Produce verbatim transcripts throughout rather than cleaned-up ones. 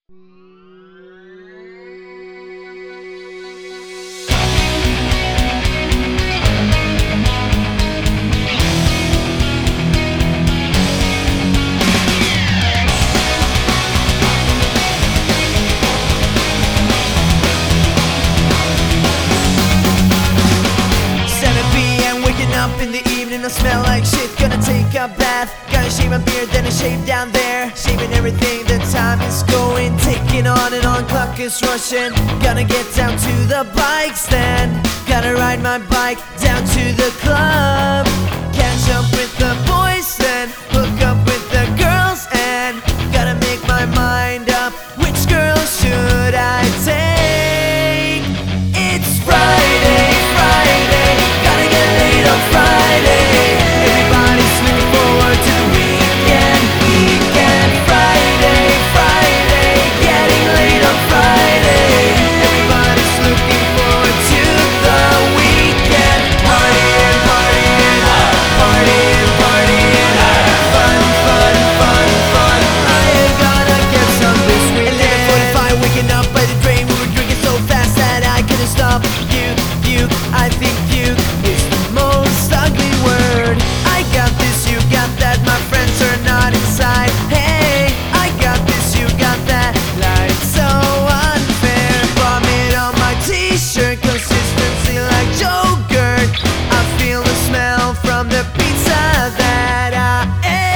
Up in the evening, I smell like shit. Gonna take a bath, gonna shave my beard, then I shave down there. Shaving everything, the time is going. Taking on and on, clock is rushing. Gonna get down to the bike stand. Gotta ride my bike down to the club. Catch up with the boys then hook up with the girls. And gotta make my mind up, which girl should I take? It's Friday, Friday, gotta get laid on Friday. Everybody's looking forward to the weekend, weekend. Friday, Friday, getting laid on Friday. Everybody's looking forward to the weekend. Partying, partying, partying, partying. Fun, fun, fun, fun. I ain't gonna get some this weekend. eleven forty-five, waking up by the drain. We were drinking so fast that I couldn't stop. You, you, I think you is the most ugly word. I got this, you got that, my friends are not inside. Hey, I got this, you got that. Life's so unfair. Vomit on my t-shirt, consistency like Joker. I feel the smell from the pizza that I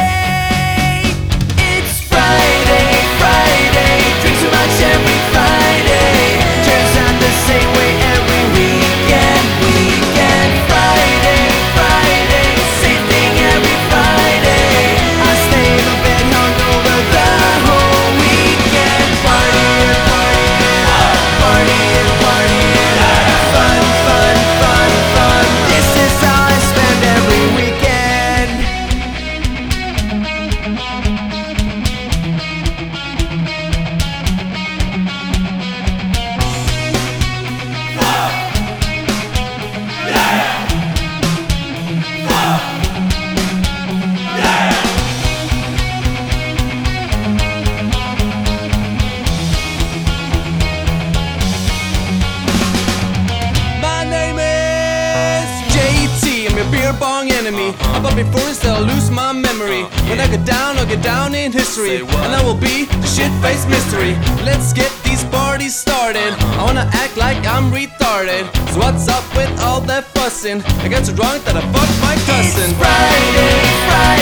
ate. It's Friday, Friday, drink too much every Friday. Turns out the same way every weekend, weekend. Friday, Friday, same thing every Friday. I stay in my bed hungover the whole weekend. Partying, partying, partying, partying. Fun, fun, fun, fun. This is how I spend every weekend. My name is J T, I'm your beer bong enemy. I pop before instead I'll lose my memory. When I get down, I'll get down in history. And I will be the shit-faced mystery. Let's get these parties started. I wanna act like I'm retarded. So what's up with all that fussing? I got so drunk that I fucked my cousin. It's Friday, Friday.